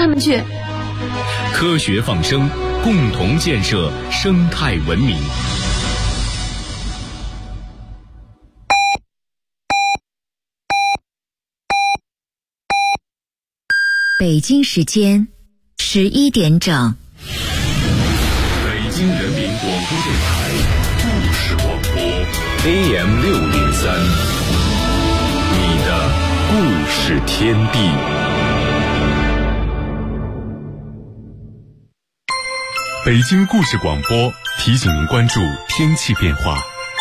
他们去。 科学放生，共同建设生态文明。 北京时间11点整。 北京人民广播电台故事广播 AM603，你的故事天地。北京故事广播提醒您关注天气变化。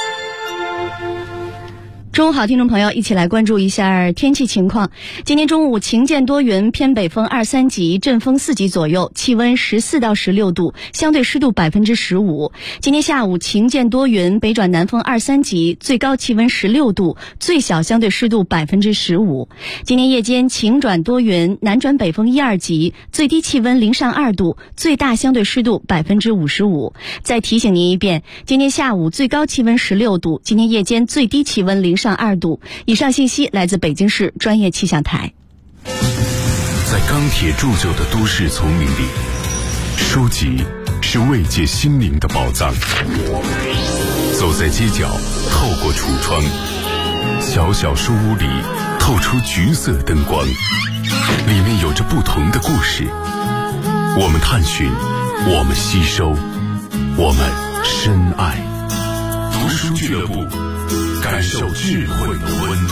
中午好，听众朋友，一起来关注一下天气情况。今天中午晴间多云，偏北风2、3级，阵风4级左右，气温14到16度，相对湿度15%。今天下午晴间多云，北转南风2、3级，最高气温16度，最小相对湿度15%。今天夜间晴转多云，南转北风1、2级，最低气温0上2度，最大相对湿度55%。再提醒您一遍，今天下午最高气温16度，今天夜间最低气温0上2度。以上信息来自北京市专业气象台。 在钢铁铸就的都市丛林里，书籍是慰藉心灵的宝藏。走在街角，透过橱窗，小小书屋里透出橘色灯光，里面有着不同的故事。我们探寻，我们吸收，我们深爱。读书俱乐部，感受智慧的温度。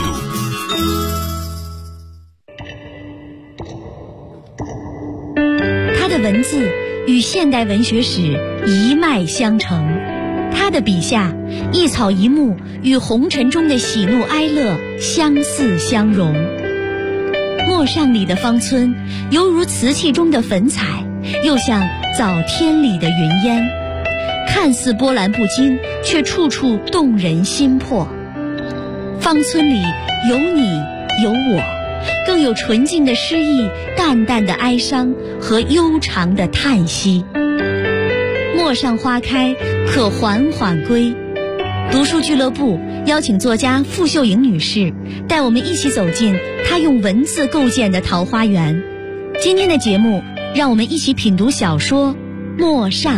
他的文字与现代文学史一脉相承，他的笔下一草一木与红尘中的喜怒哀乐相似相融。陌上里的芳村，犹如瓷器中的粉彩，又像早天里的云烟，看似波澜不惊，却处处动人心魄。芳村里有你有我，更有纯净的诗意，淡淡的哀伤和悠长的叹息。陌上花开，可缓缓归。读书俱乐部邀请作家傅秀莹女士带我们一起走进她用文字构建的桃花源。今天的节目，让我们一起品读小说《陌上》。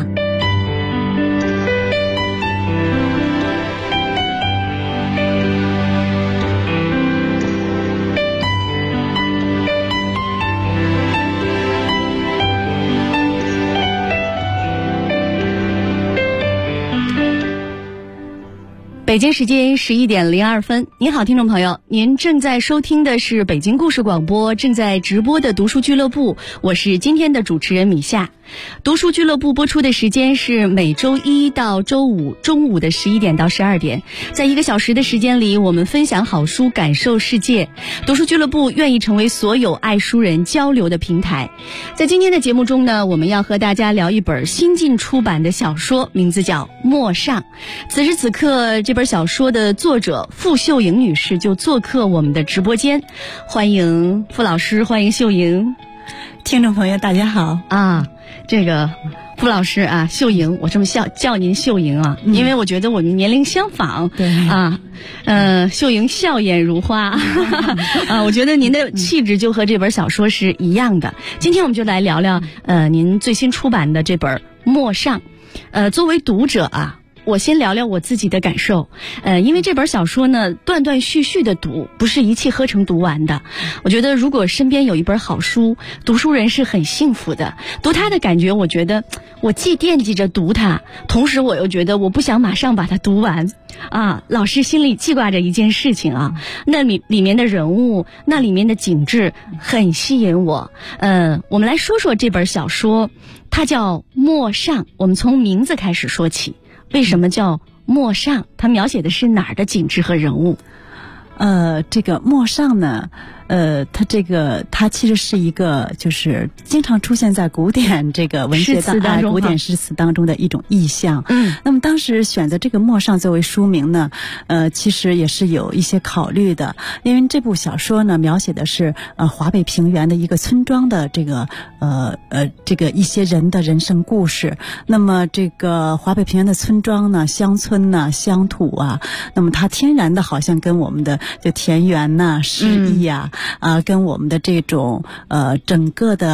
北京时间11点02分，您好，听众朋友，您正在收听的是北京故事广播正在直播的读书俱乐部，我是今天的主持人米夏。读书俱乐部播出的时间是每周一到周五中午的11点到12点，在1个小时的时间里，我们分享好书，感受世界。读书俱乐部愿意成为所有爱书人交流的平台。在今天的节目中呢，我们要和大家聊一本新近出版的小说，名字叫《陌上》。此时此刻，这本小说的作者傅秀莹女士就做客我们的直播间，欢迎傅老师，欢迎秀莹。 听众朋友大家好啊，这个傅老师啊，秀莹，我这么叫您秀莹啊，因为我觉得我们年龄相仿。 对啊，秀莹笑颜如花啊，我觉得您的气质就和这本小说是一样的。今天我们就来聊聊您最新出版的这本《陌上》。作为读者啊，我先聊聊我自己的感受。因为这本小说呢，断断续续的读，不是一气呵成读完的。我觉得如果身边有一本好书，读书人是很幸福的。读它的感觉，我觉得我既惦记着读它，同时我又觉得我不想马上把它读完啊。老是心里记挂着一件事情啊，那里面的人物，那里面的景致很吸引我。我们来说说这本小说，它叫《陌上》，我们从名字开始说起。为什么叫陌上？它描写的是哪儿的景致和人物？ 这个陌上呢，它其实是一个就是经常出现在古典这个文学当中，古典诗词当中的一种意象。那么当时选择这个陌上作为书名呢，其实也是有一些考虑的，因为这部小说呢描写的是华北平原的一个村庄的这个一些人的人生故事。那么这个华北平原的村庄呢、乡村呢、乡土啊，那么它天然的好像跟我们的就田园呐、诗意啊，跟我们的这种整个的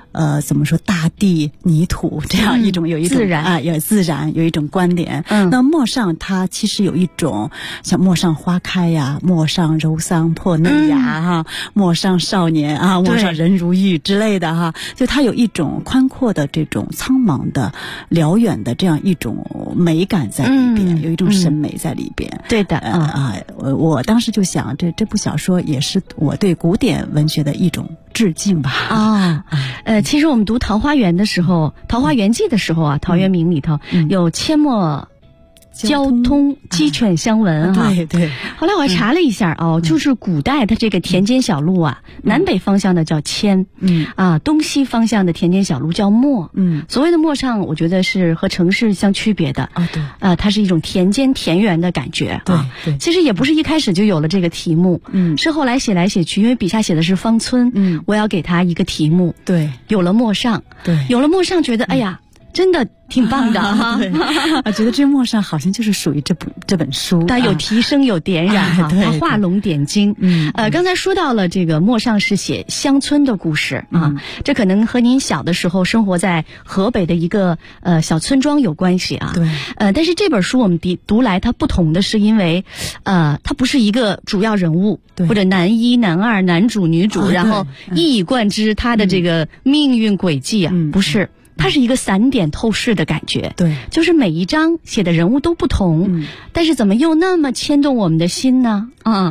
怎么说大地泥土这样一种有一种自然有自然有一种关联。那陌上它其实有一种像陌上花开呀，陌上柔桑破嫩芽哈，陌上少年啊，陌上人如玉之类的哈，就它有一种宽阔的这种苍茫的辽远的这样一种美感在里边，有一种审美在里边。 对的我当时就想这部小说也是我对古典文学的一种致敬吧。 其实我们读《桃花源》的时候，《桃花源记》的时候啊，陶渊明里头有阡陌交通鸡犬相闻哈。 对。 后来我还查了一下就是古代它这个田间小路啊，南北方向的叫阡，东西方向的田间小路叫陌。所谓的陌上，我觉得是和城市相区别的。对。它是一种田间田园的感觉。 对。 其实也不是一开始就有了这个题目，是后来写来写去，因为笔下写的是芳村，我要给它一个题目。 对。 有了陌上， 对。 有了陌上，觉得哎呀。真的挺棒的哈， 我觉得这陌上好像就是属于这本书， 它有提升有点染哈，它画龙点睛。刚才说到了这个陌上是写乡村的故事这可能和您小的时候生活在河北的一个小村庄有关系啊。 对。 但是这本书我们读来它不同的是因为它不是一个主要人物或者男一男二男主女主，然后一以贯之他的这个命运轨迹啊，不是。它是一个散点透视的感觉， 对， 就是每一章写的人物都不同，但是怎么又那么牵动我们的心呢？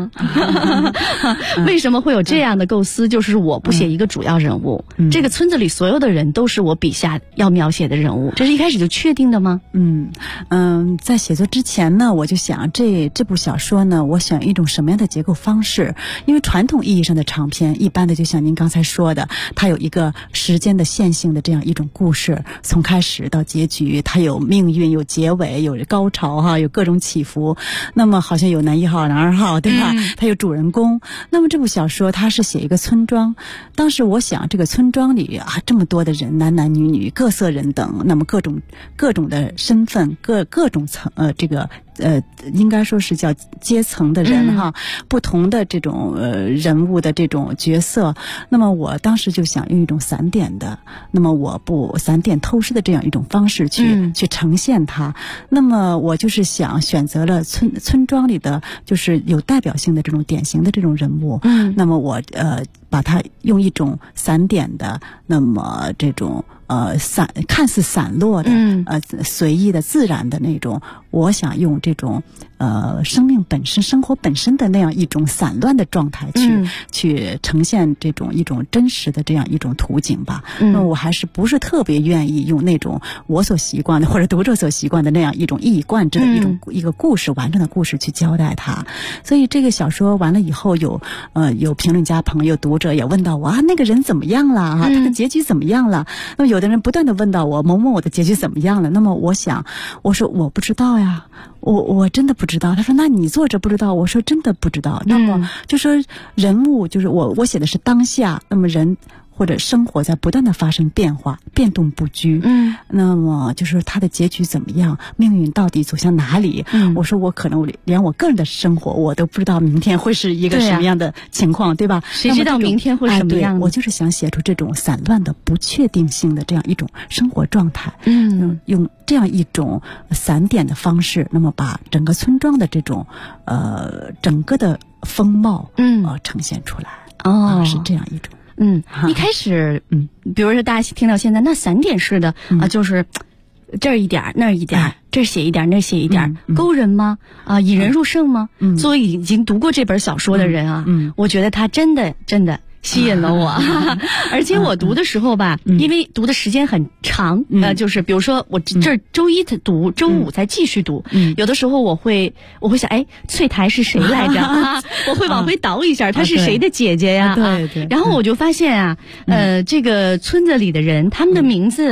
为什么会有这样的构思？就是我不写一个主要人物，这个村子里所有的人都是我笔下要描写的人物，这是一开始就确定的吗？ 在写作之前呢，我就想这部小说呢，我想一种什么样的结构方式？因为传统意义上的长篇，一般的就像您刚才说的，它有一个时间的线性的这样一种故事，从开始到结局，它有命运，有结尾，有高潮哈，有各种起伏。那么好像有男一号、男二号，对吧？它有主人公。那么这部小说它是写一个村庄，当时我想这个村庄里这么多的人，男男女女，各色人等，那么各种的身份，各种层应该说是叫阶层的人哈，不同的这种人物的这种角色。那么我当时就想用一种散点的，那么我不散点透视的这样一种方式去呈现它。那么我就是想选择了村庄里的就是有代表性的这种典型的这种人物。那么我把它用一种散点的，那么这种看似散落的随意的自然的那种，我想用这种生命本身生活本身的那样一种散乱的状态去呈现这种一种真实的这样一种图景吧。那我还是不是特别愿意用那种我所习惯的或者读者所习惯的那样一种一以贯之的一个故事完整的故事去交代它。所以这个小说完了以后，有评论家朋友读者也问到我那个人怎么样了他的结局怎么样了？那么有的人不断的问到我某某我的结局怎么样了？那么我说我不知道呀，我真的不知道。他说那你作者不知道？我说真的不知道。那么就说人物就是我写的是当下，那么人或者生活在不断的发生变化，变动不居。那么就是他的结局怎么样，命运到底走向哪里？我说我可能连我个人的生活我都不知道明天会是一个什么样的情况，对吧？ 谁知道明天会什么样的？ 我就是想写出这种散乱的不确定性的这样一种生活状态。用这样一种散点的方式，那么把整个村庄的这种整个的风貌呈现出来。是这样一种。 一开始比如说大家听到现在那散点式的就是这儿一点那儿一点，这儿写一点那儿写一点，勾人吗？引人入胜吗？作为已经读过这本小说的人我觉得他真的吸引了我。而且我读的时候吧，因为读的时间很长，就是比如说我这周一读，周五才继续读，有的时候我会想，翠台是谁来着？我会往回倒一下，她是谁的姐姐呀？ 对。 然后我就发现这个村子里的人，他们的名字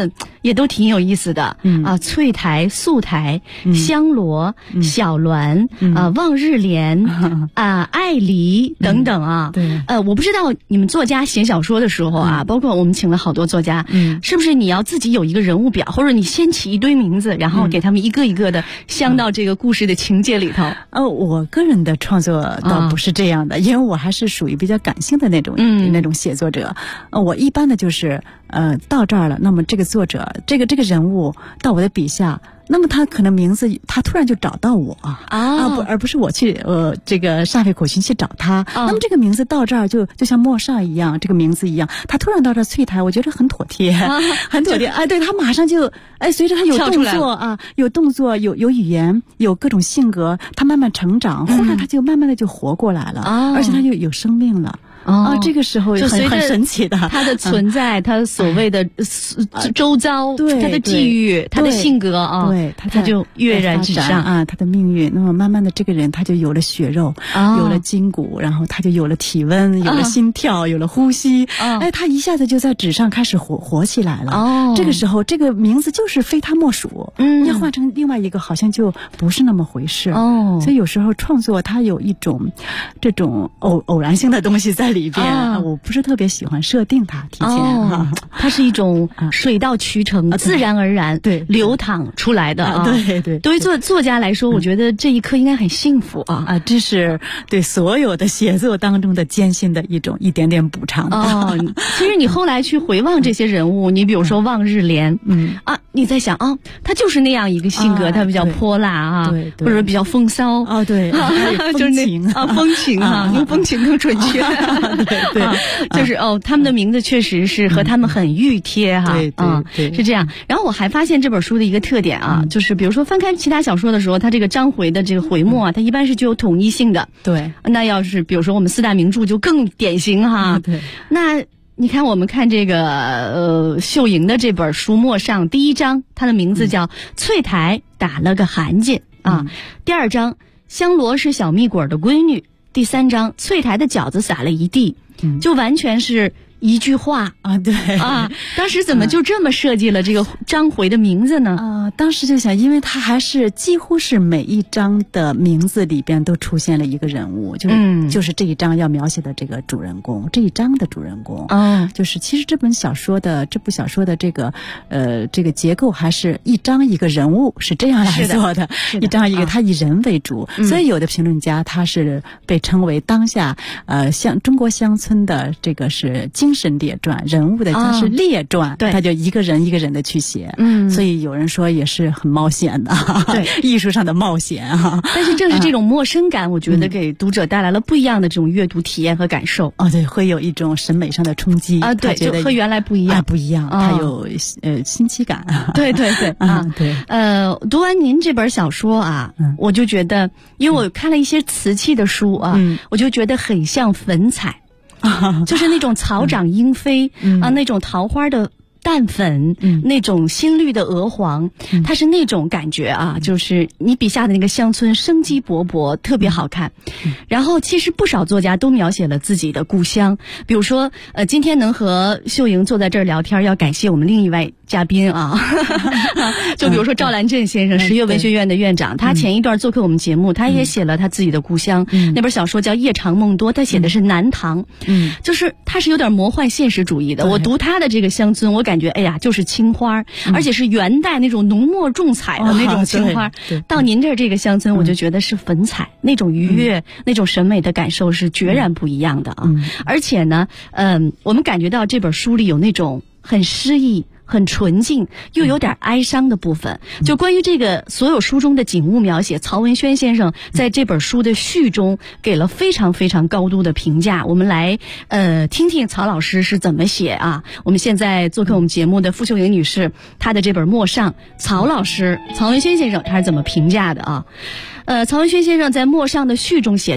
也都挺有意思的。翠台、素台、香罗、小鸾望日莲爱梨等等啊。 对， 我不知道你们作家写小说的时候啊，包括我们请了好多作家，是不是你要自己有一个人物表，或者你先起一堆名字，然后给他们一个一个的镶到这个故事的情节里头？ 我个人的创作倒不是这样的，因为我还是属于比较感性的那种写作者。我一般的就是到这儿了，那么这个作者这个人物到我的笔下，那么他可能名字他突然就找到我而不是我去这个煞费苦心去找他。那么这个名字到这儿就像陌上一样，这个名字一样，他突然到这翠台，我觉得很妥帖，很妥帖。对，他马上就随着他有动作有动作，有语言，有各种性格，他慢慢成长，后来他就慢慢的就活过来了，而且他就有生命了。这个时候就很神奇的， 他的存在，他所谓的周遭，他的际遇，他的性格对， 他就跃然纸上他的命运。那么慢慢的，这个人他就有了血肉，有了筋骨，然后他就有了体温，有了心跳，有了呼吸。他一下子就在纸上开始活起来了。这个时候，这个名字就是非他莫属。要换成另外一个，好像就不是那么回事。所以有时候创作它有一种这种偶然性的东西在里边，我不是特别喜欢设定它提前它是一种水到渠成，自然而然流淌出来的。 对， 对于作家来说，我觉得这一刻应该很幸福这是对所有的写作当中的艰辛的一点点补偿。 其实你后来去回望这些人物，你比如说望日莲，你在想他就是那样一个性格，他比较泼辣或者比较风骚对， 就是风情用风情更准确。 对， 就是他们的名字确实是和他们很熨贴对， 是这样。然后我还发现这本书的一个特点就是比如说翻开其他小说的时候，它这个章回的这个回末它一般是具有统一性的。 对， 那要是比如说我们四大名著就更典型对， 那你看我们看这个秀莹的这本书《陌上》，第一章它的名字叫翠台打了个寒噤第二章香罗是小蜜果的闺女，第三章翠台的饺子撒了一地，就完全是一句话对当时怎么就这么设计了这个章回的名字呢？ 当时就想，因为它还是几乎是每一章的名字里边都出现了一个人物，就是这一章要描写的这个主人公，这一章的主人公就是其实这部小说的这个结构还是一章一个人物，是这样来做的，一章一个，他以人为主，所以有的评论家他是被称为当下像中国乡村的这个是精神列传，人物的它是列传，他就一个人一个人的去写，所以有人说也是很冒险的，对，艺术上的冒险但是正是这种陌生感，我觉得给读者带来了不一样的这种阅读体验和感受。 对，会有一种审美上的冲击对，就和原来不一样， 不一样，它有新奇感。 对对。 读完您这本小说我就觉得，因为我看了一些瓷器的书我就觉得很像粉彩。就是那种草长莺飞那种桃花的淡粉那种新绿的鹅黄它是那种感觉就是你笔下的那个乡村生机勃勃，特别好看。然后其实不少作家都描写了自己的故乡，比如说今天能和秀莹坐在这儿聊天，要感谢我们另一位嘉宾就比如说赵兰镇先生，十月文学院的院长，他前一段做客我们节目，他也写了他自己的故乡，那本小说叫《夜长梦多》，他写的是南唐，就是他是有点魔幻现实主义的。我读他的这个乡村，我感觉就是青花，而且是元代那种浓墨重彩的那种青花。到您这个乡村，我就觉得是粉彩，那种愉悦，那种审美的感受是决然不一样的而且呢，我们感觉到这本书里有那种很诗意，很纯净又有点哀伤的部分。就关于这个所有书中的景物描写，曹文轩先生在这本书的序中给了非常非常高度的评价。我们来听听曹老师是怎么写我们现在做客我们节目的傅秀莹女士，她的这本《陌上》，曹文轩先生他是怎么评价的曹文轩先生在《陌上》的序中写道：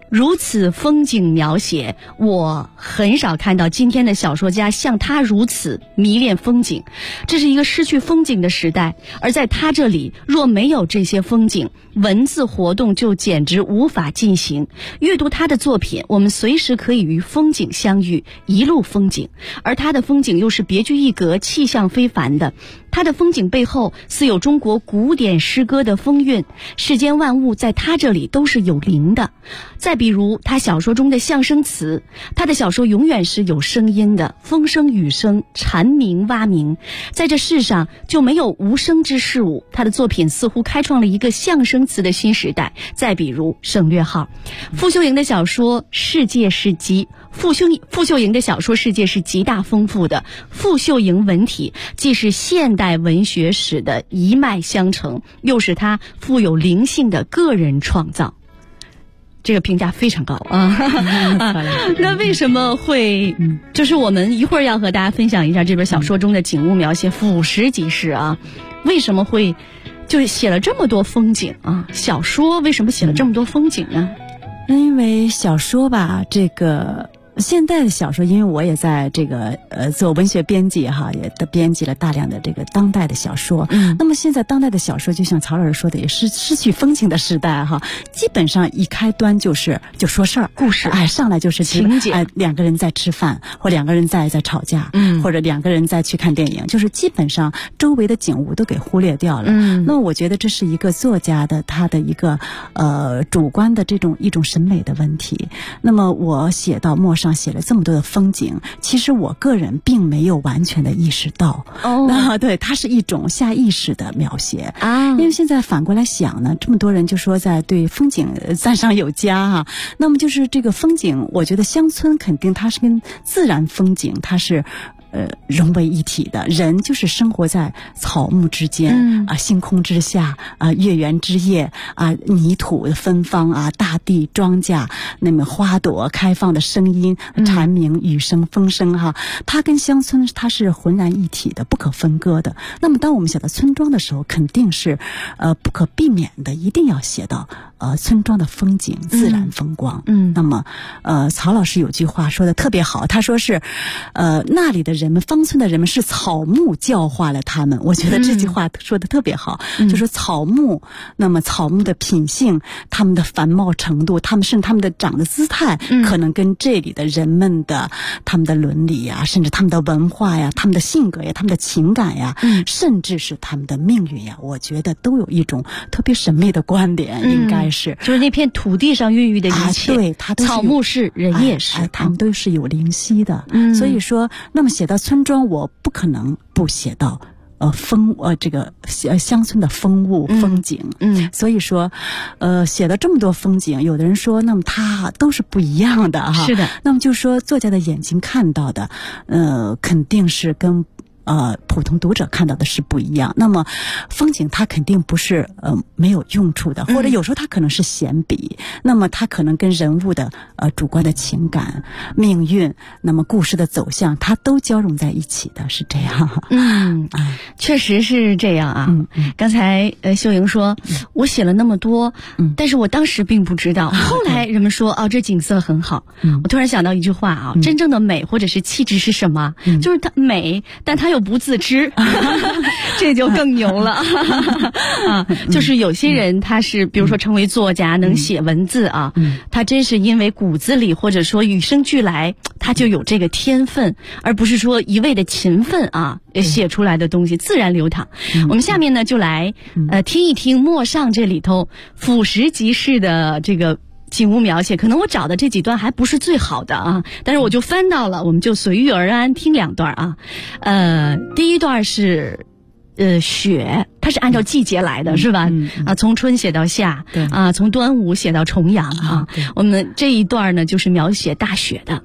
如此风景描写，我很少看到今天的小说家像他如此迷恋风景。这是一个失去风景的时代，而在他这里，若没有这些风景，文字活动就简直无法进行。阅读他的作品，我们随时可以与风景相遇，一路风景，而他的风景又是别具一格、气象非凡的。他的风景背后似有中国古典诗歌的风韵，世间万物在他这里都是有灵的。再比如他小说中的象声词，他的小说永远是有声音的，风声雨声，蝉鸣蛙鸣，在这世上就没有无声之事物。他的作品似乎开创了一个象声词的新时代。再比如省略号。傅秀莹的小说世界是傅秀莹的小说世界是极大丰富的。傅秀莹文体既是现代文学史的一脉相承，又是她富有灵性的个人创造。这个评价非常高啊！那为什么会？就是我们一会儿要和大家分享一下这本小说中的景物描写，俯拾即是啊。为什么会就写了这么多风景啊？小说为什么写了这么多风景呢？ 因为小说吧，这个现代的小说，因为我也在这个做文学编辑哈，也编辑了大量的这个当代的小说。那么现在当代的小说，就像曹老师说的，也是失去风情的时代哈。基本上一开端就说事儿、故事，上来就是情节， 两个人在吃饭，或两个人在吵架，或者两个人在去看电影，就是基本上周围的景物都给忽略掉了。那么我觉得这是一个作家的他的一个主观的一种审美的问题。那么我写到末上写了这么多的风景，其实我个人并没有完全的意识到。对，它是一种下意识的描写啊。因为现在反过来想呢，这么多人就说在对风景赞赏有加啊。那么就是这个风景，我觉得乡村肯定它是跟自然风景它是融为一体的。人就是生活在草木之间星空之下月圆之夜泥土的芬芳大地庄稼，那么花朵开放的声音，蝉鸣雨声风声哈，它跟乡村它是浑然一体的，不可分割的。那么当我们写到村庄的时候，肯定是不可避免的，一定要写到村庄的风景自然风光。那么曹老师有句话说的特别好，他说是那里的人们，芳村的人们是草木教化了他们。我觉得这句话说的特别好，就说草木，那么草木的品性，他们的繁茂程度，他们甚至他们的长的姿态，可能跟这里的人们的他们的伦理呀，甚至他们的文化呀，他们的性格呀，他们的情感呀，甚至是他们的命运呀，我觉得都有一种特别神秘的观点，应该是就是那片土地上孕育的一切， 对，它都是草木是，人也是， 他们都是有灵犀的。所以说，那么写到村庄，我不可能不写到这个乡村的风物风景。所以说写了这么多风景，有的人说那么它都是不一样的哈。 是的。 那么就说作家的眼睛看到的肯定是跟普通读者看到的是不一样。那么风景它肯定不是没有用处的，或者有时候它可能是闲笔，那么它可能跟人物的主观的情感、命运，那么故事的走向，它都交融在一起的，是这样。 确实是这样啊。刚才秀莹说我写了那么多，但是我当时并不知道，后来人们说这景色很好。我突然想到一句话啊，真正的美或者是气质是什么？就是它美，但它又不自知，这就更牛了就是有些人他是比如说成为作家，能写文字啊，他真是因为骨子里或者说与生俱来，他就有这个天分，而不是说一味的勤奋写出来的东西自然流淌。我们下面呢就来听一听陌上这里头俯拾即是的这个景物描写。可能我找的这几段还不是最好的但是我就翻到了，我们就随遇而安听两段第一段是雪，它是按照季节来的，是吧？从春写到夏，从端午写到重阳我们这一段呢就是描写大雪的。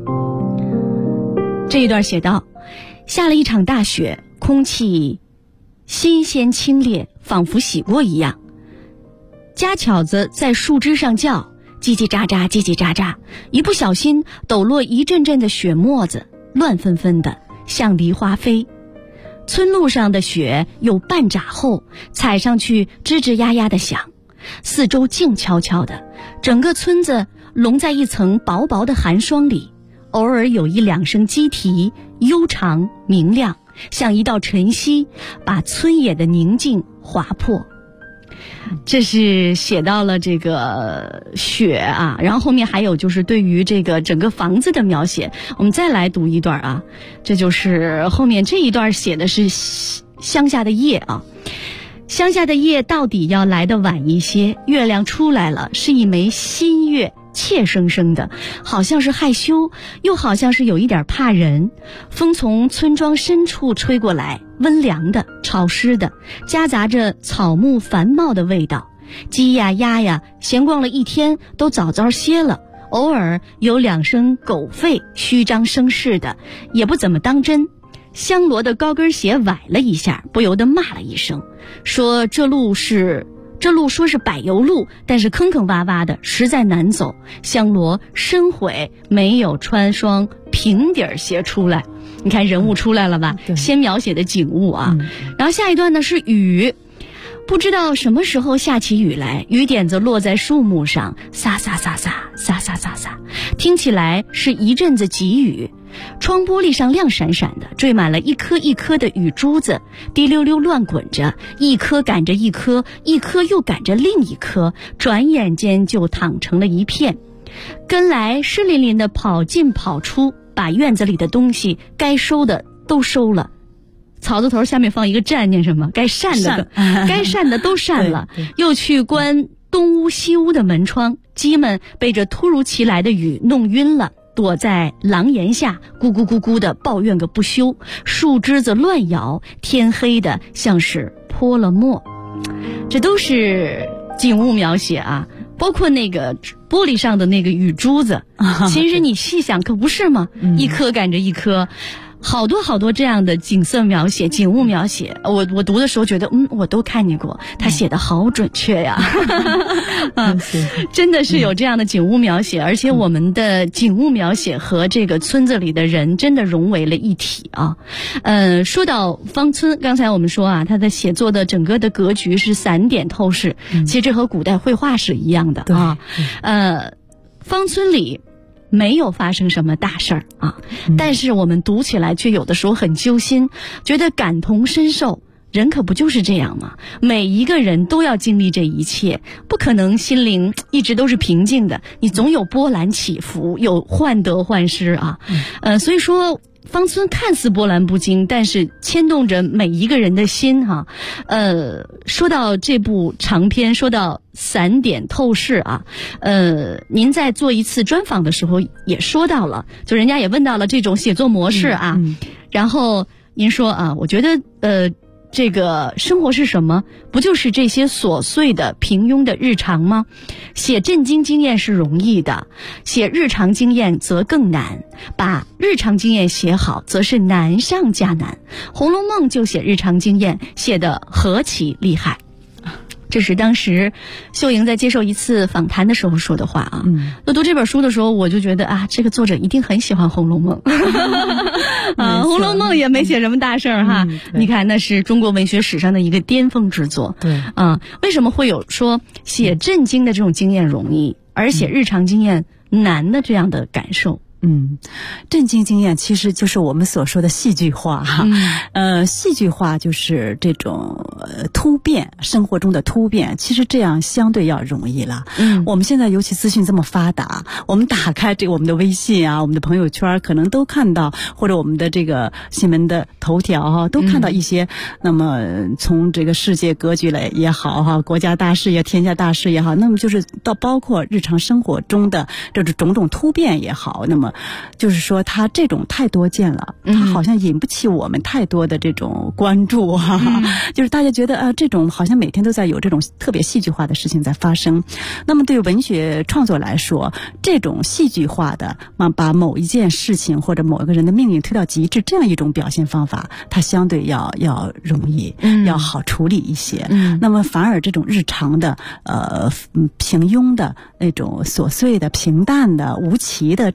这一段写道：下了一场大雪，空气新鲜清冽，仿佛洗过一样。家巧子在树枝上叫，叽叽喳喳，叽叽喳喳，一不小心抖落一阵阵的雪沫子，乱纷纷的，像梨花飞。村路上的雪有半拃厚，踩上去吱吱呀呀的响，四周静悄悄的，整个村子笼在一层薄薄的寒霜里，偶尔有一两声鸡啼，悠长明亮，像一道晨曦，把村野的宁静划破。这是写到了这个雪啊，然后后面还有就是对于这个整个房子的描写。我们再来读一段啊，这就是后面这一段写的是乡下的夜啊。乡下的夜到底要来得晚一些，月亮出来了，是一枚新月，怯生生的，好像是害羞，又好像是有一点怕人。风从村庄深处吹过来，温凉的，潮湿的，夹杂着草木繁茂的味道。鸡呀鸭呀闲逛了一天，都早早歇了，偶尔有两声狗吠，虚张声势的，也不怎么当真。香罗的高跟鞋崴了一下，不由得骂了一声，说这路说是柏油路，但是坑坑洼洼的，实在难走。香罗深悔没有穿双平底鞋出来。你看人物出来了吧？先描写的景物啊。然后下一段呢是雨，不知道什么时候下起雨来，雨点子落在树木上，洒洒洒洒洒洒洒洒，听起来是一阵子急雨。窗玻璃上亮闪闪的，缀满了一颗一颗的雨珠子，滴溜溜乱滚着，一颗赶着一颗，一颗又赶着另一颗，转眼间就淌成了一片。跟来湿淋淋的跑进跑出，把院子里的东西该收的都收了。草字头下面放一个站，念什么？该扇的都扇了，又去关东屋西屋的门窗，鸡们被这突如其来的雨弄晕了，躲在廊檐下咕咕咕咕的抱怨个不休，树枝子乱摇，天黑的像是泼了墨。这都是景物描写啊，包括那个玻璃上的那个雨珠子，其实你细想可不是吗？一颗赶着一颗，好多好多这样的景色描写、景物描写，我读的时候觉得，我都看见过，他写的好准确呀，真的是有这样的景物描写，而且我们的景物描写和这个村子里的人真的融为了一体啊。说到芳村，刚才我们说啊，他的写作的整个的格局是散点透视，其实这和古代绘画是一样的啊。芳村里没有发生什么大事儿啊，但是我们读起来却有的时候很揪心，觉得感同身受。人可不就是这样吗？每一个人都要经历这一切，不可能心灵一直都是平静的，你总有波澜起伏，有患得患失啊。所以说芳村看似波澜不惊，但是牵动着每一个人的心哈。说到这部长篇，说到散点透视啊，您在做一次专访的时候也说到了，就人家也问到了这种写作模式啊，然后您说啊，我觉得这个生活是什么？不就是这些琐碎的平庸的日常吗？写震惊经验是容易的，写日常经验则更难，把日常经验写好则是难上加难。红楼梦就写日常经验，写得何其厉害。这是当时秀莹在接受一次访谈的时候说的话啊。那读这本书的时候，我就觉得啊，这个作者一定很喜欢《红楼梦》啊，《红楼梦》也没写什么大事儿哈。你看，那是中国文学史上的一个巅峰之作。对啊，为什么会有说写震惊的这种经验容易，而写日常经验难的这样的感受？ 震惊经验其实就是我们所说的戏剧化哈。戏剧化就是这种突变，生活中的突变，其实这样相对要容易了。我们现在尤其资讯这么发达，我们打开我们的微信啊，我们的朋友圈可能都看到，或者我们的这个新闻的头条哈，都看到一些那么从这个世界格局来也好哈，国家大事也天下大事也好，那么就是到包括日常生活中的这种种突变也好，那么就是说它这种太多见了，它好像引不起我们太多的这种关注哈。就是大家觉得这种好像每天都在有这种特别戏剧化的事情在发生。那么对于文学创作来说，这种戏剧化的把某一件事情或者某一个人的命运推到极致，这样一种表现方法，它相对要容易，要好处理一些。那么反而这种日常的平庸的那种琐碎的平淡的无奇的这样一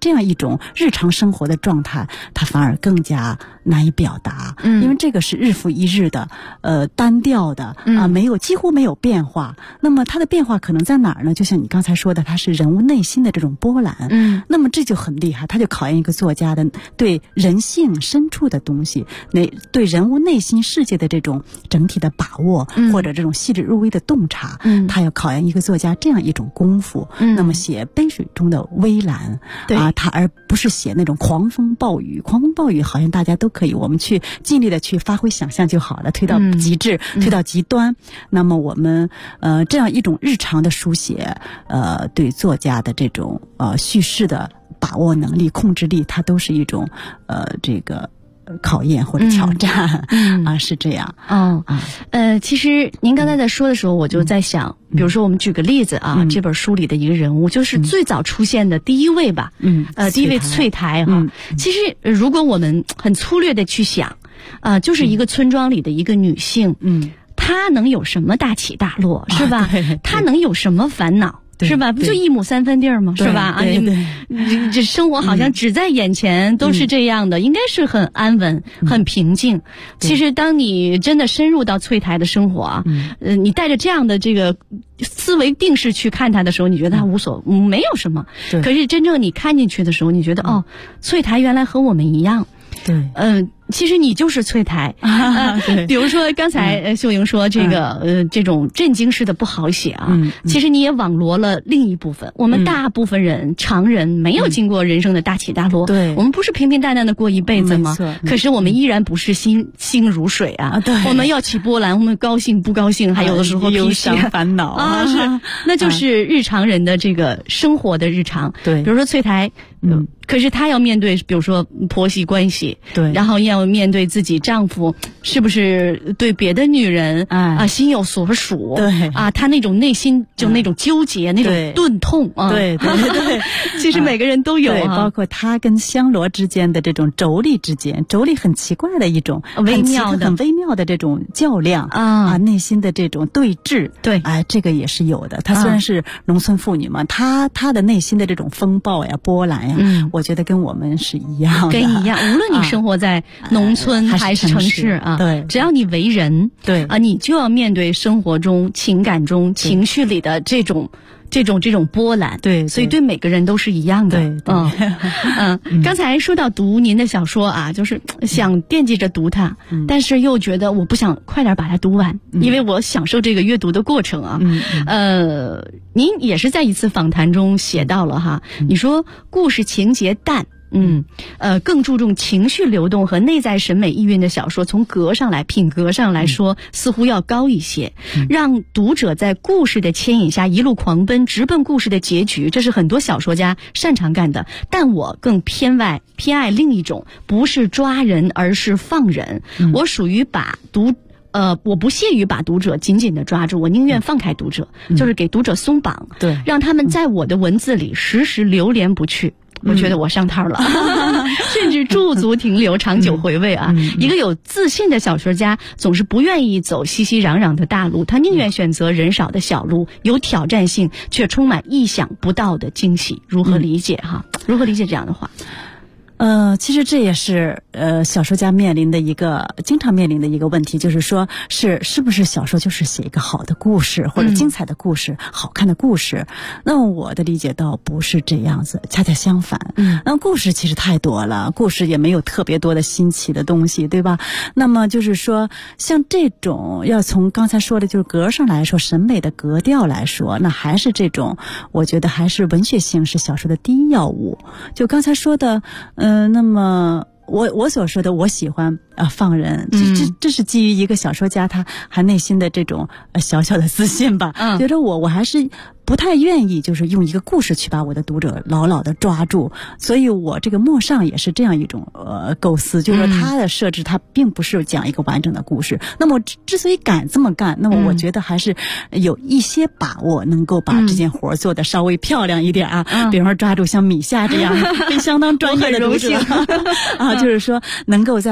种日常生活的状态，它反而更加难以表达。因为这个是日复一日的单调的几乎没有变化。那么它的变化可能在哪儿呢？就像你刚才说的，它是人物内心的这种波澜。那么这就很厉害，它就考验一个作家的对人性深处的东西，对人物内心世界的这种整体的把握，或者这种细致入微的洞察。它要考验一个作家这样一种功夫。那么写杯水中的微澜它而不是写那种狂风暴雨。狂风暴雨好像大家都可以，我们去尽力的去发挥想象就好了，推到极致，推到极端。那么我们这样一种日常的书写，对作家的这种叙事的把握能力、控制力，它都是一种这个考验或者挑战。是这样。 其实您刚才在说的时候，我就在想，比如说我们举个例子啊，这本书里的一个人物，就是最早出现的第一位吧。第一位翠台哈。其实如果我们很粗略的去想，就是一个村庄里的一个女性。她能有什么大起大落，是吧？她能有什么烦恼？是吧？不就一亩三分地儿吗？是吧？这生活好像只在眼前，都是这样的，应该是很安稳、很平静。其实，当你真的深入到翠台的生活你带着这样的这个思维定式去看它的时候，你觉得它没有什么。可是真正你看进去的时候，你觉得翠台原来和我们一样。其实你就是翠台比如说刚才秀莹说这个这种震惊式的不好写其实你也网罗了另一部分。我们大部分人常人没有经过人生的大起大落，我们不是平平淡淡的过一辈子吗？可是我们依然不是心如水我们要起波澜，我们高兴不高兴，还有的时候忧伤烦恼那就是日常人的这个生活的日常。比如说翠台可是她要面对比如说婆媳关系，然后要面对自己丈夫是不是对别的女人心有所属，她那种内心就那种纠结，那种钝痛其实每个人都有包括她跟香罗之间的这种妯娌很奇怪的一种很微妙的这种较量内心的这种对峙。这个也是有的。她虽然是农村妇女嘛，她的内心的这种风暴呀、波澜呀，我觉得跟我们是一样的， 无论你生活在农村还是城市只要你为人，你就要面对生活中、情感中、情绪里的这种波澜。所以对每个人都是一样的。刚才说到读您的小说就是想惦记着读它，但是又觉得我不想快点把它读完，因为我享受这个阅读的过程您也是在一次访谈中写到了你说故事情节淡，更注重情绪流动和内在审美意蕴的小说，从品格上来说似乎要高一些，让读者在故事的牵引下一路狂奔，直奔故事的结局，这是很多小说家擅长干的。但我更偏爱另一种，不是抓人而是放人。我属于我不屑于把读者紧紧地抓住，我宁愿放开读者，就是给读者松绑，让他们在我的文字里时时流连不去。我觉得我上套了甚至驻足停留，长久回味一个有自信的小说家总是不愿意走熙熙攘攘的大路，他宁愿选择人少的小路，有挑战性却充满意想不到的惊喜。如何理解如何理解这样的话？ 其实这也是小说家经常面临的一个问题，就是说是不是小说就是写一个好的故事或者精彩的故事、好看的故事？那我的理解倒不是这样子，恰恰相反。那故事其实太多了，故事也没有特别多的新奇的东西，对吧？那么就是说，像这种要从刚才说的就是格上来说，审美的格调来说，那还是这种，我觉得还是文学性是小说的第一要务。就刚才说的，那么我所说的，我喜欢放人，这是基于一个小说家他还内心的这种小小的自信吧。觉得我还是不太愿意就是用一个故事去把我的读者牢牢的抓住，所以我这个陌上也是这样一种构思，就是说他的设置他并不是讲一个完整的故事。那么之所以敢这么干，那么我觉得还是有一些把握能够把这件活做得稍微漂亮一点比方说抓住像米夏这样相当专业的读者就是说能够在小说里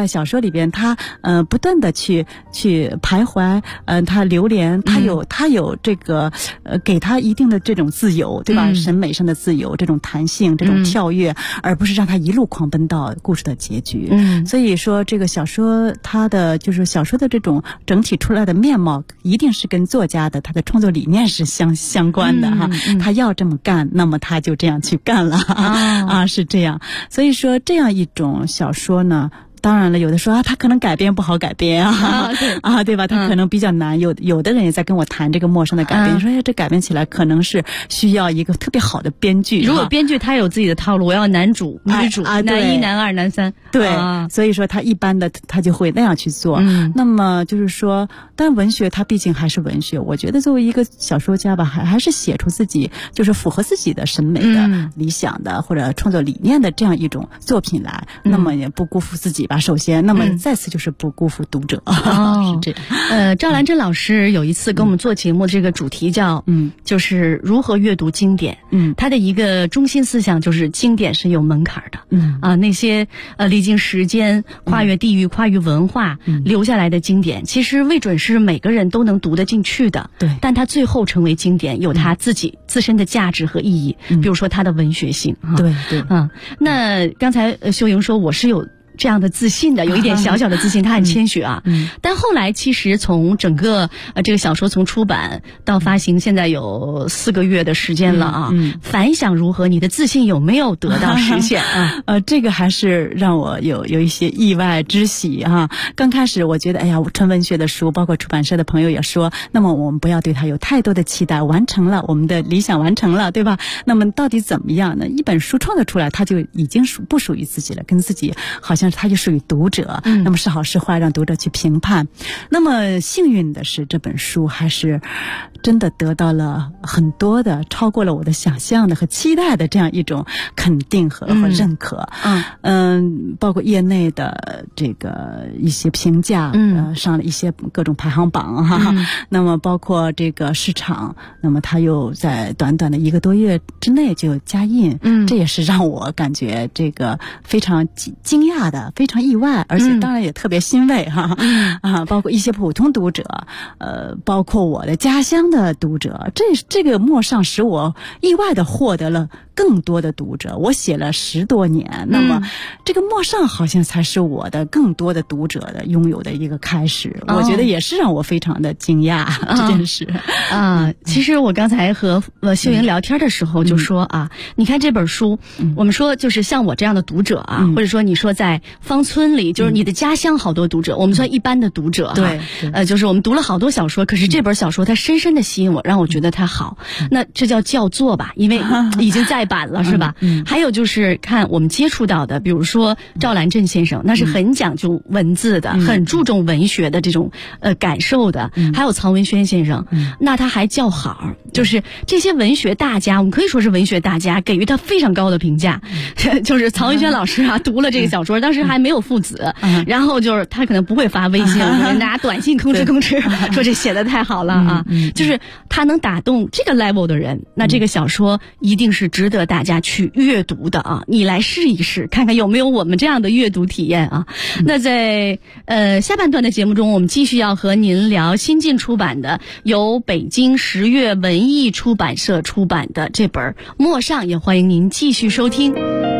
边，他不断的去徘徊，他流连，他有这个给他一定的这种自由，对吧？审美上的自由，这种弹性，这种跳跃，而不是让他一路狂奔到故事的结局。所以说这个小说它的就是小说的这种整体出来的面貌，一定是跟作家的他的创作理念是相关的哈。他要这么干，那么他就这样去干了是这样。所以说这样一种小说呢，当然了，有的说他可能改编不好改编对吧？他可能比较难。有的人也在跟我谈这个陌生的改编，说这改编起来可能是需要一个特别好的编剧。 如果编剧他有自己的套路，我要男主、女主、男一、男二、男三， 对，所以说他一般的他就会那样去做。那么就是说，但文学它毕竟还是文学，我觉得作为一个小说家吧，还是写出自己就是符合自己的审美的、理想的或者创作理念的这样一种作品来，那么也不辜负自己。首先，那么再次就是不辜负读者。是这样。 赵兰珍老师有一次跟我们做节目，这个主题叫就是如何阅读经典。他的一个中心思想就是经典是有门槛的。那些历经时间、跨越地域、跨越文化留下来的经典，其实未准是每个人都能读得进去的。 对， 但它最后成为经典，有它自己自身的价值和意义。比如说它的文学性。 对。 那刚才秀莹说我是有这样的自信的，有一点小小的自信，他很谦虚啊。但后来其实从整个这个小说从出版到发行，现在有4个月的时间了啊。反响如何？你的自信有没有得到实现啊？ 这个还是让我有一些意外之喜哈。刚开始我觉得，哎呀，纯文学的书，包括出版社的朋友也说，那么我们不要对它有太多的期待，完成了我们的理想，完成了，对吧？那么到底怎么样呢？一本书创作出来，它就已经不属于自己了，跟自己好像它就属于读者，那么是好是坏让读者去评判。那么幸运的是，这本书还是真的得到了很多的超过了我的想象的和期待的这样一种肯定和认可。包括业内的这个一些评价，上了一些各种排行榜哈。那么包括这个市场，那么它又在短短的1个多月之内就加印，这也是让我感觉这个非常惊讶的。非常意外，而且当然也特别欣慰哈。包括一些普通读者，包括我的家乡的读者，这个陌上使我意外的获得了更多的读者。我写了10多年，那么这个陌上好像才是我的更多的读者的拥有的一个开始。我觉得也是让我非常的惊讶这件事其实我刚才和秀莹聊天的时候就说你看这本书，我们说就是像我这样的读者或者说你说在芳村里，就是你的家乡好多读者，我们算一般的读者对， 就是我们读了好多小说，可是这本小说它深深的吸引我，让我觉得它好。那这叫叫座吧，因为已经再版了是吧？还有就是看我们接触到的，比如说赵兰珍先生，那是很讲究文字的，很注重文学的这种感受的。还有曹文轩先生，那他还叫好，就是这些文学大家，我们可以说是文学大家，给予他非常高的评价。就是曹文轩老师读了这个小说，当时还没有父子，然后就是他可能不会发微信，拿短信吭哧说这写的太好了就是他能打动这个 level 的人，那这个小说一定是值得大家去阅读的你来试一试，看看有没有我们这样的阅读体验那在下半段的节目中，我们继续要和您聊新晋出版的由北京10月文艺出版社出版的这本《陌上》，也欢迎您继续收听。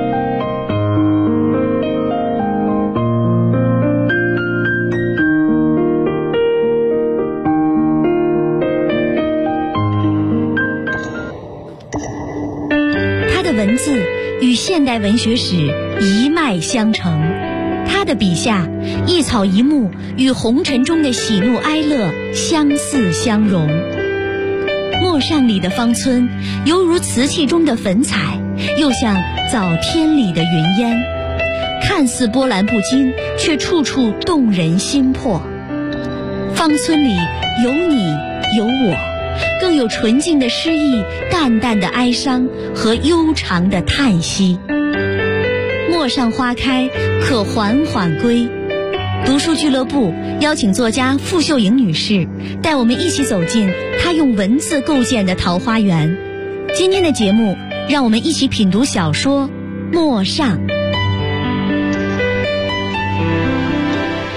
文字与现代文学史一脉相承，他的笔下一草一木与红尘中的喜怒哀乐相似相融。陌上里的芳村犹如瓷器中的粉彩，又像早天里的云烟，看似波澜不惊，却处处动人心魄。芳村里有你有我，更有纯净的诗意，淡淡的哀伤和悠长的叹息。陌上花开，可缓缓归。读书俱乐部邀请作家傅秀莹女士带我们一起走进她用文字构建的桃花源。今天的节目，让我们一起品读小说《陌上》。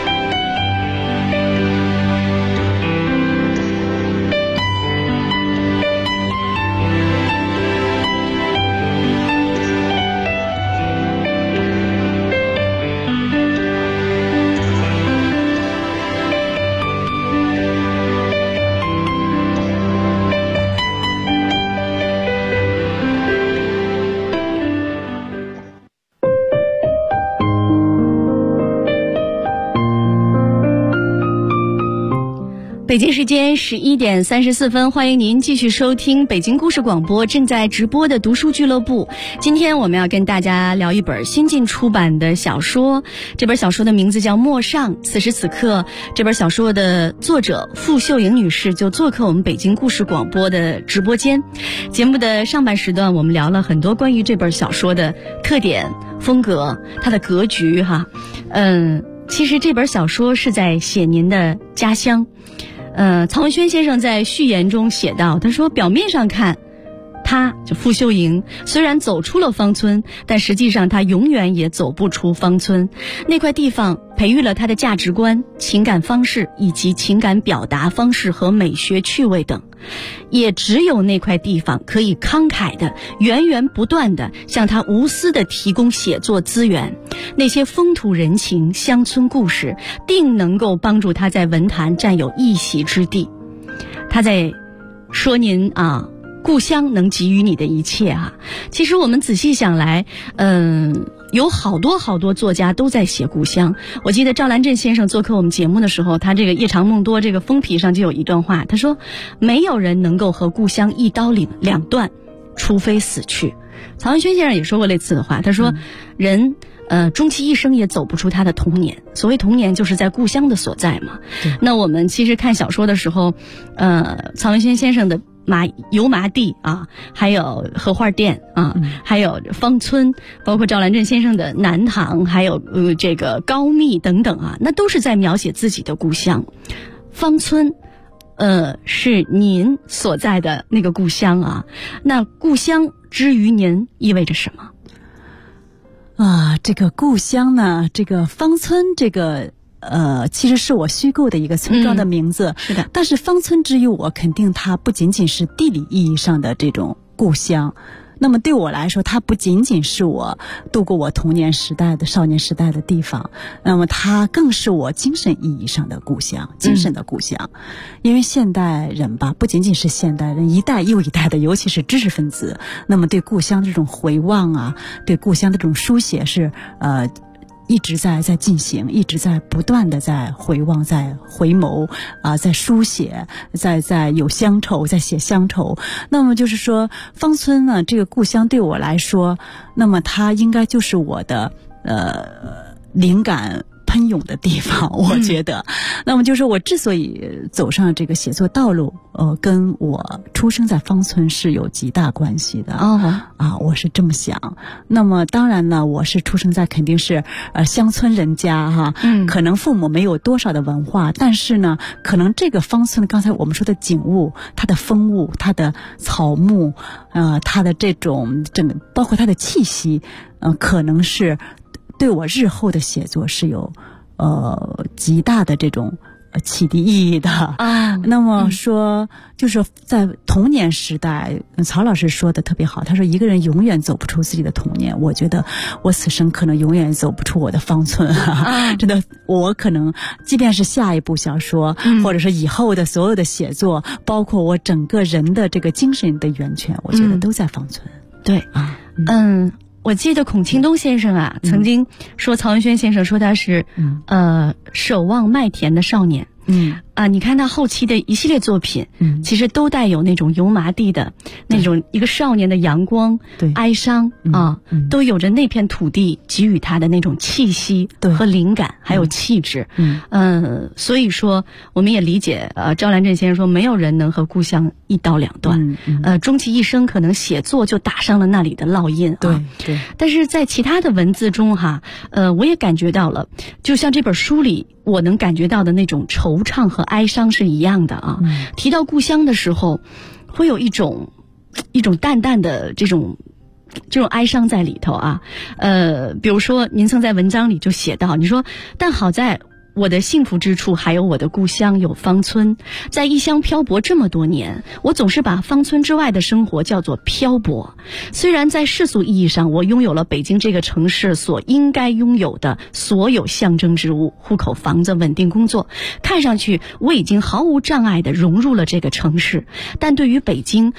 北京时间11点34分，欢迎您继续收听北京故事广播正在直播的读书俱乐部。今天我们要跟大家聊一本新近出版的小说，这本小说的名字叫《陌上》。此时此刻，这本小说的作者傅秀莹女士就做客我们北京故事广播的直播间。节目的上半时段，我们聊了很多关于这本小说的特点、风格、它的格局哈。其实这本小说是在写您的家乡。曹文轩先生在序言中写道，他说表面上看，他就傅秀莹虽然走出了芳村，但实际上他永远也走不出芳村。那块地方培育了他的价值观、情感方式以及情感表达方式和美学趣味等，也只有那块地方可以慷慨的、源源不断的向他无私的提供写作资源。那些风土人情、乡村故事定能够帮助他在文坛占有一席之地。他在说您啊，故乡能给予你的一切啊。其实我们仔细想来，有好多作家都在写故乡。我记得赵兰镇先生做客我们节目的时候，他这个夜长梦多这个封皮上就有一段话，他说没有人能够和故乡一刀两断，除非死去。曹文轩先生也说过类似的话，他说人终其一生也走不出他的童年。所谓童年就是在故乡的所在嘛。那我们其实看小说的时候，曹文轩先生的油麻地啊，还有荷花店啊，还有芳村，包括赵兰镇先生的南塘，还有这个高密等等啊，那都是在描写自己的故乡。芳村是您所在的那个故乡啊。那故乡之于您意味着什么啊？这个故乡呢，这个芳村，这个其实是我虚构的一个村庄的名字。 是的。 但是芳村之于我，肯定它不仅仅是地理意义上的这种故乡。那么对我来说，它不仅仅是我度过我童年时代的少年时代的地方，那么它更是我精神意义上的故乡，精神的故乡。因为现代人吧，不仅仅是现代人，一代又一代的，尤其是知识分子，那么对故乡这种回望啊，对故乡的这种书写是一直在进行，一直在不断的在回望，在回眸啊，在书写，在有乡愁，在写乡愁。那么就是说，芳村呢，这个故乡对我来说，那么它应该就是我的灵感喷涌的地方，我觉得。那么就是我之所以走上这个写作道路，跟我出生在芳村是有极大关系的。我是这么想。那么当然呢，我是出生在肯定是乡村人家哈，可能父母没有多少的文化，但是呢，可能这个芳村刚才我们说的景物，它的风物，它的草木，它的这种包括它的气息，可能是对我日后的写作是有极大的这种启迪意义的。那么说，就是在童年时代，曹老师说的特别好，他说一个人永远走不出自己的童年。我觉得我此生可能永远走不出我的芳村真的，我可能即便是下一部小说，或者是以后的所有的写作，包括我整个人的这个精神的源泉，我觉得都在芳村。 对我记得孔庆东先生啊，曾经说曹文轩先生说他是守望麦田的少年。你看他后期的一系列作品，其实都带有那种油麻地的那种一个少年的阳光、哀伤啊，都有着那片土地给予他的那种气息和灵感，还有气质。所以说我们也理解赵兰镇先生说，没有人能和故乡一刀两断。终其一生可能写作就打上了那里的烙印。 对。 但是在其他的文字中哈，我也感觉到了，就像这本书里我能感觉到的那种惆怅和哀伤是一样的啊。提到故乡的时候，会有一种淡淡的这种哀伤在里头啊。比如说您曾在文章里就写到，你说但好在我的幸福之处还有我的故乡，有芳村。在异乡漂泊这么多年，我总是把芳村之外的生活叫做漂泊。虽然在世俗意义上，我拥有了北京这个城市所应该拥有的所有象征之物，户口、房子、稳定工作，看上去我已经毫无障碍地融入了这个城市。但对于北京，